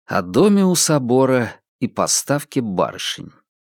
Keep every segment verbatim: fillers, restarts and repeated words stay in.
О доме у собора и поставке барышень.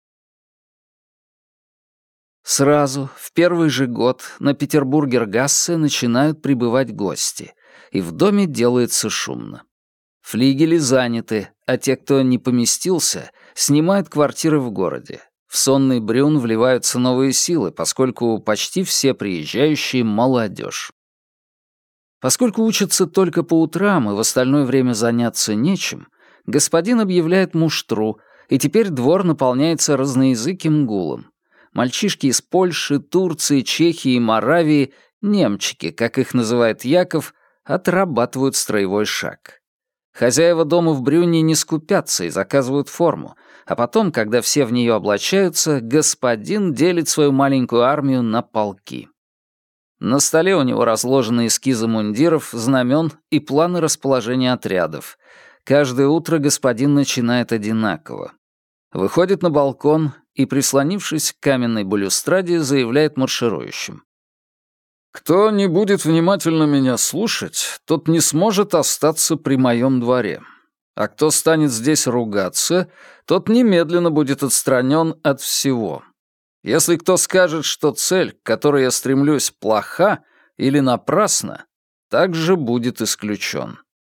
Сразу, в первый же год, на Петербургер-Гассе начинают прибывать гости, и в доме делается шумно. Флигели заняты, а те, кто не поместился, снимают квартиры в городе. В сонный Брюн вливаются новые силы, поскольку почти все приезжающие — молодежь. Поскольку учатся только по утрам и в остальное время заняться нечем, господин объявляет муштру, и теперь двор наполняется разноязыким гулом. Мальчишки из Польши, Турции, Чехии и Моравии, немчики, как их называет Яков, отрабатывают строевой шаг. Хозяева дома в Брюнне не скупятся и заказывают форму, а потом, когда все в нее облачаются, господин делит свою маленькую армию на полки. На столе у него разложены эскизы мундиров, знамен и планы расположения отрядов. Каждое утро господин начинает одинаково. Выходит на балкон и, прислонившись к каменной балюстраде, заявляет марширующим: «Кто не будет внимательно меня слушать, тот не сможет остаться при моем дворе. А кто станет здесь ругаться, тот немедленно будет отстранен от всего. Если кто скажет, что цель, к которой я стремлюсь, плоха или напрасна, также будет исключен».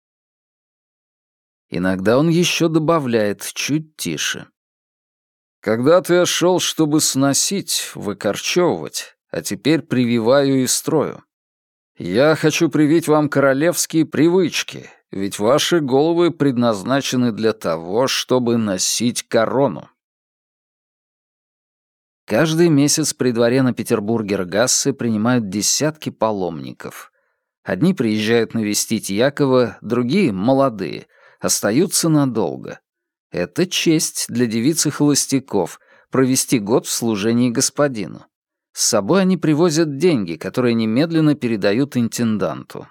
Иногда он еще добавляет чуть тише: «Когда-то я шел, чтобы сносить, выкорчевывать, а теперь прививаю и строю. Я хочу привить вам королевские привычки, ведь ваши головы предназначены для того, чтобы носить корону». Каждый месяц при дворе на Петербургер-Гассе принимают десятки паломников. Одни приезжают навестить Якова, другие, молодые, остаются надолго. Это честь для девиц и холостяков — провести год в служении господину. С собой они привозят деньги, которые немедленно передают интенданту.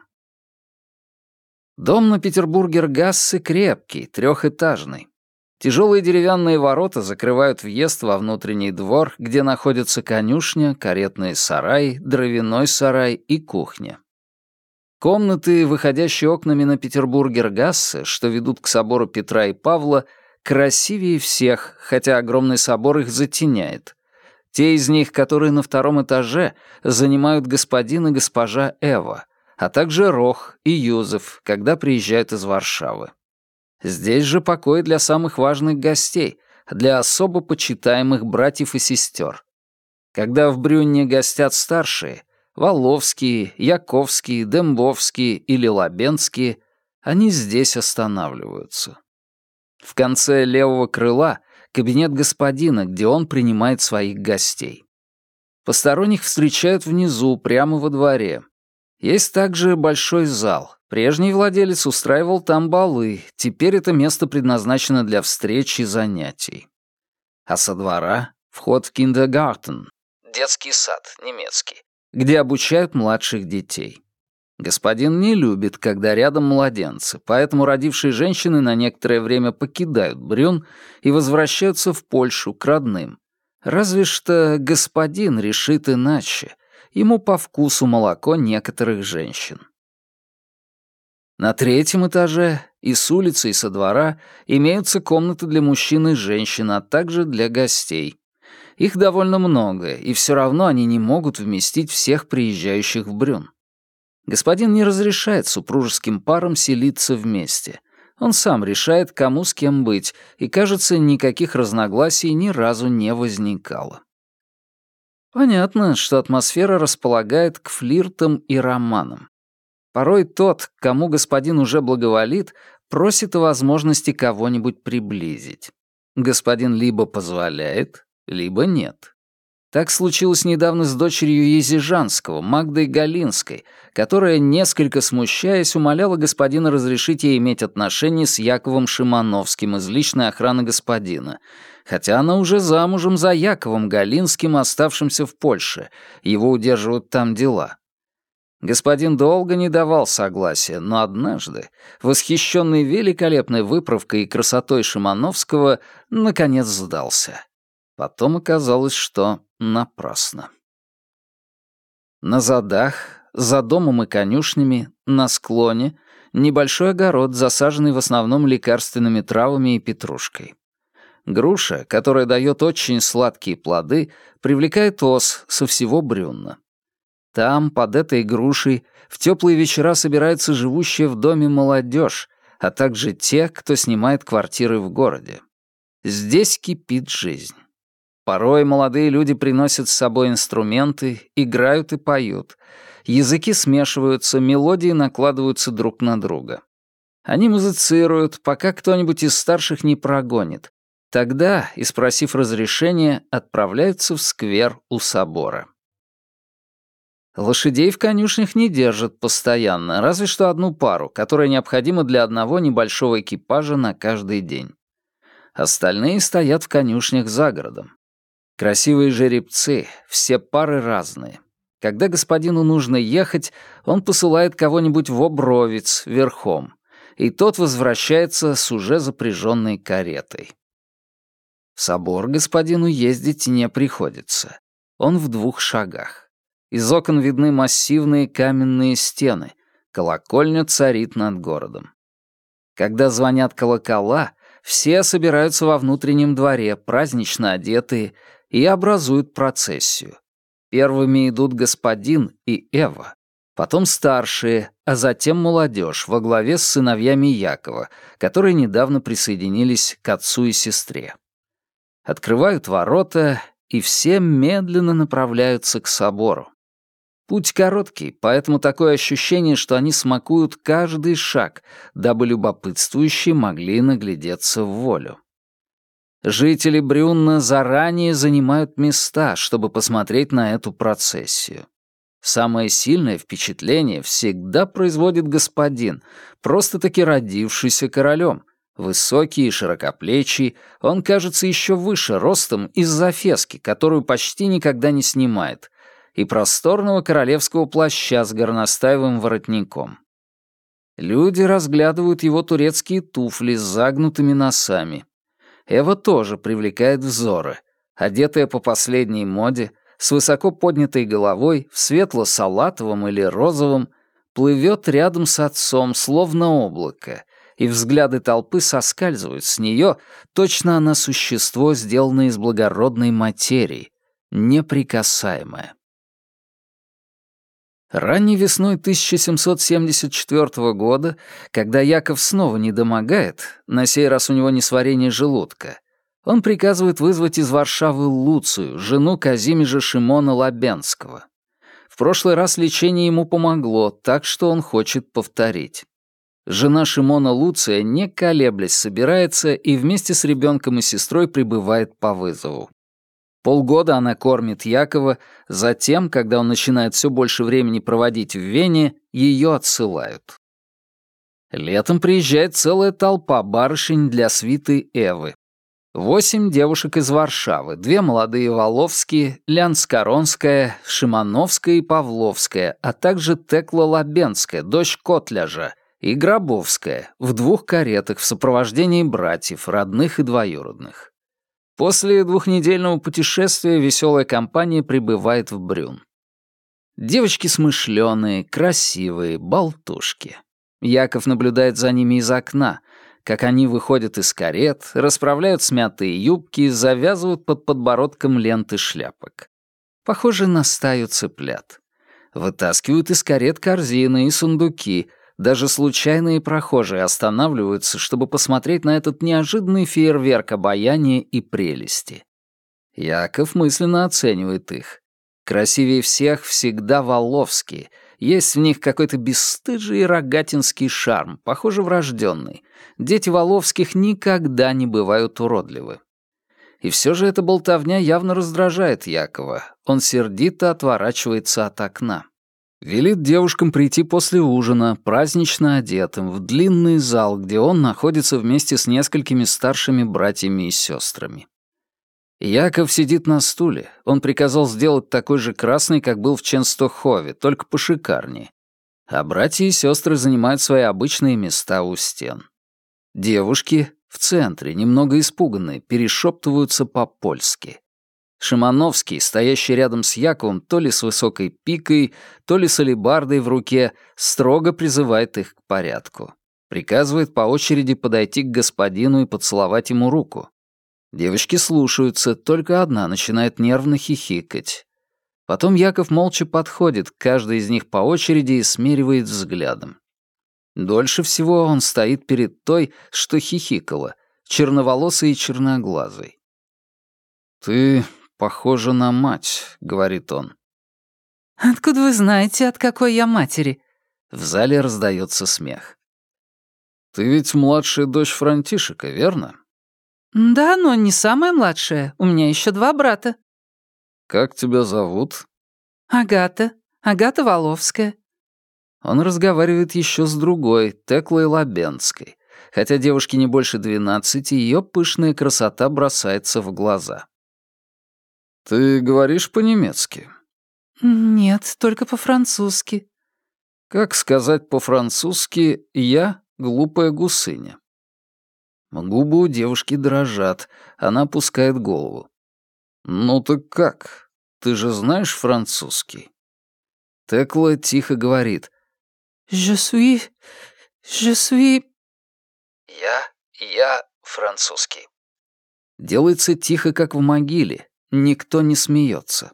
Дом на Петербургер-Гассе крепкий, трехэтажный. Тяжелые деревянные ворота закрывают въезд во внутренний двор, где находятся конюшня, каретный сарай, дровяной сарай и кухня. Комнаты, выходящие окнами на Петербургер-Гассе, что ведут к собору Петра и Павла, красивее всех, хотя огромный собор их затеняет. Те из них, которые на втором этаже, занимают господин и госпожа Эва, а также Рох и Юзеф, когда приезжают из Варшавы. Здесь же покой для самых важных гостей, для особо почитаемых братьев и сестер. Когда в Брюнне гостят старшие — Воловские, Яковские, Дембовские или Лабенские — они здесь останавливаются. В конце левого крыла — кабинет господина, где он принимает своих гостей. Посторонних встречают внизу, прямо во дворе. Есть также большой зал. Прежний владелец устраивал там балы, теперь это место предназначено для встреч и занятий. А со двора — вход в киндергартен, детский сад, немецкий, где обучают младших детей. Господин не любит, когда рядом младенцы, поэтому родившие женщины на некоторое время покидают Брюн и возвращаются в Польшу к родным. Разве что господин решит иначе. Ему по вкусу молоко некоторых женщин. На третьем этаже и с улицы, и со двора имеются комнаты для мужчин и женщин, а также для гостей. Их довольно много, и все равно они не могут вместить всех приезжающих в Брюн. Господин не разрешает супружеским парам селиться вместе. Он сам решает, кому с кем быть, и, кажется, никаких разногласий ни разу не возникало. Понятно, что атмосфера располагает к флиртам и романам. Порой тот, к кому господин уже благоволит, просит о возможности кого-нибудь приблизить. Господин либо позволяет, либо нет. Так случилось недавно с дочерью Езижанского, Магдой Галинской, которая, несколько смущаясь, умоляла господина разрешить ей иметь отношения с Яковом Шимановским из личной охраны господина, хотя она уже замужем за Яковом Галинским, оставшимся в Польше, его удерживают там дела. Господин долго не давал согласия, но однажды, восхищенный великолепной выправкой и красотой Шимановского, наконец сдался. Потом оказалось, что напрасно. На задах, за домом и конюшнями, на склоне, Небольшой огород, засаженный в основном лекарственными травами и петрушкой. Груша, которая дает очень сладкие плоды, привлекает ос со всего Брюнна. Там, под этой грушей, в теплые вечера собирается живущая в доме молодежь, а также те, кто снимает квартиры в городе. Здесь кипит жизнь. Порой молодые люди приносят с собой инструменты, играют и поют. Языки смешиваются, мелодии накладываются друг на друга. Они музицируют, пока кто-нибудь из старших не прогонит. Тогда, и спросив разрешения, отправляются в сквер у собора. Лошадей в конюшнях не держат постоянно, разве что одну пару, которая необходима для одного небольшого экипажа на каждый день. Остальные стоят в конюшнях за городом. Красивые жеребцы, все пары разные. Когда господину нужно ехать, он посылает кого-нибудь в Обровец верхом, и тот возвращается с уже запряженной каретой. В собор господину ездить не приходится. Он в двух шагах. Из окон видны массивные каменные стены. Колокольня царит над городом. Когда звонят колокола, все собираются во внутреннем дворе, празднично одетые, и образуют процессию. Первыми идут господин и Эва, потом старшие, а затем молодежь во главе с сыновьями Якова, которые недавно присоединились к отцу и сестре. Открывают ворота, и все медленно направляются к собору. Путь короткий, поэтому такое ощущение, что они смакуют каждый шаг, дабы любопытствующие могли наглядеться в волю. Жители Брюнна заранее занимают места, чтобы посмотреть на эту процессию. Самое сильное впечатление всегда производит господин, просто-таки родившийся королем. Высокий и широкоплечий, он кажется еще выше ростом из-за фески, которую почти никогда не снимает, и просторного королевского плаща с горностаевым воротником. Люди разглядывают его турецкие туфли с загнутыми носами. Эва тоже привлекает взоры, одетая по последней моде, с высоко поднятой головой, в светло-салатовом или розовом, плывет рядом с отцом, словно облако, и взгляды толпы соскальзывают с нее, точно она существо, сделанное из благородной материи, неприкасаемое. Ранней весной тысяча семьсот семьдесят четвёртого года, когда Яков снова недомогает, на сей раз у него несварение желудка, он приказывает вызвать из Варшавы Луцию, жену Казимежа Шимона Лабенского. В прошлый раз лечение ему помогло, так что он хочет повторить. Жена Шимона Луция, не колеблясь, собирается и вместе с ребенком и сестрой прибывает по вызову. Полгода она кормит Якова, затем, когда он начинает все больше времени проводить в Вене, ее отсылают. Летом приезжает целая толпа барышень для свиты Эвы. Восемь девушек из Варшавы, две молодые Воловские, Лянскоронская, Шимановская и Павловская, а также Текла Лабенская, дочь Котляжа, и Гробовская, в двух каретах в сопровождении братьев, родных и двоюродных. После двухнедельного путешествия веселая компания прибывает в Брюн. Девочки смышленые, красивые, болтушки. Яков наблюдает за ними из окна, как они выходят из карет, расправляют смятые юбки, завязывают под подбородком ленты шляпок. Похоже на стаю цыплят. Вытаскивают из карет корзины и сундуки. Даже случайные прохожие останавливаются, чтобы посмотреть на этот неожиданный фейерверк обаяния и прелести. Яков мысленно оценивает их. Красивее всех всегда Воловские. Есть в них какой-то бесстыжий рогатинский шарм, похоже, врожденный. Дети Воловских никогда не бывают уродливы. И все же эта болтовня явно раздражает Якова. Он сердито отворачивается от окна. Велит девушкам прийти после ужина, празднично одетым, в длинный зал, где он находится вместе с несколькими старшими братьями и сестрами. Яков сидит на стуле. Он приказал сделать такой же красный, как был в Ченстохове, только пошикарнее. А братья и сестры занимают свои обычные места у стен. Девушки в центре, немного испуганные, перешептываются по-польски. Шимановский, стоящий рядом с Яковом то ли с высокой пикой, то ли с алебардой в руке, строго призывает их к порядку. Приказывает по очереди подойти к господину и поцеловать ему руку. Девочки слушаются, только одна начинает нервно хихикать. Потом Яков молча подходит к каждой из них по очереди и смеривает взглядом. Дольше всего он стоит перед той, что хихикала, черноволосой и черноглазой. «Ты похожа на мать», — говорит он. «Откуда вы знаете, от какой я матери?» В зале раздается смех. «Ты ведь младшая дочь Франтишека, верно?» «Да, но не самая младшая. У меня еще два брата». «Как тебя зовут?» «Агата. Агата Воловская». Он разговаривает еще с другой, Теклой Лабенской. Хотя девушке не больше двенадцати, ее пышная красота бросается в глаза. «Ты говоришь по-немецки?» «Нет, только по-французски». «Как сказать по-французски «я глупая гусыня»?» Губы у девушки дрожат, она опускает голову. «Ну так как? Ты же знаешь французский?» Текла тихо говорит. «Je suis... je suis...» «Я... я французский». Делается тихо, как в могиле. Никто не смеется.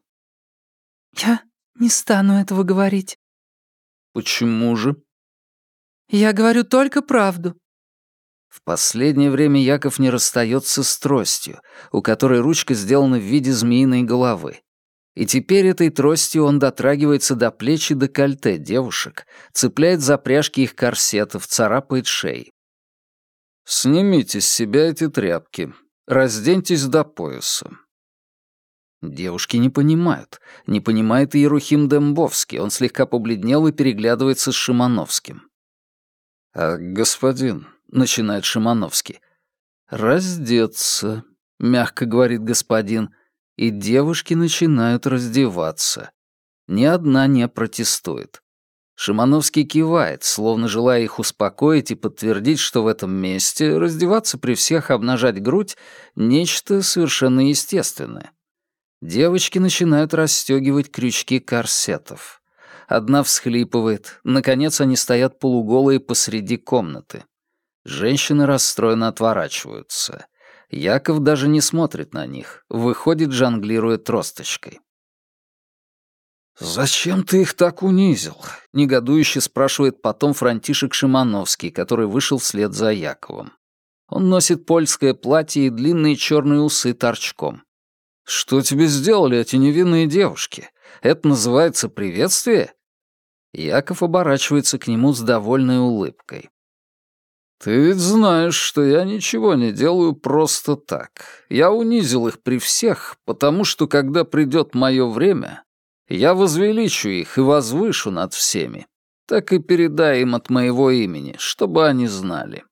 «Я не стану этого говорить». «Почему же?» «Я говорю только правду». В последнее время Яков не расстается с тростью, у которой ручка сделана в виде змеиной головы. И теперь этой тростью он дотрагивается до плеч и декольте девушек, цепляет за пряжки их корсетов, царапает шеи. «Снимите с себя эти тряпки, разденьтесь до пояса». Девушки не понимают. Не понимает и Ерухим Дембовский. Он слегка побледнел и переглядывается с Шимановским. «А, господин», — начинает Шимановский. «Раздеться», — мягко говорит господин, и девушки начинают раздеваться. Ни одна не протестует. Шимановский кивает, словно желая их успокоить и подтвердить, что в этом месте раздеваться при всех, обнажать грудь — нечто совершенно естественное. Девочки начинают расстегивать крючки корсетов. Одна всхлипывает. Наконец они стоят полуголые посреди комнаты. Женщины расстроенно отворачиваются. Яков даже не смотрит на них. Выходит, жонглируя тросточкой. «Зачем ты их так унизил?» — негодующе спрашивает потом Франтишек Шимановский, который вышел вслед за Яковом. Он носит польское платье и длинные черные усы торчком. «Что тебе сделали эти невинные девушки? Это называется приветствие?» Яков оборачивается к нему с довольной улыбкой. «Ты ведь знаешь, что я ничего не делаю просто так. Я унизил их при всех, потому что, когда придет мое время, я возвеличу их и возвышу над всеми. Так и передай им от моего имени, чтобы они знали».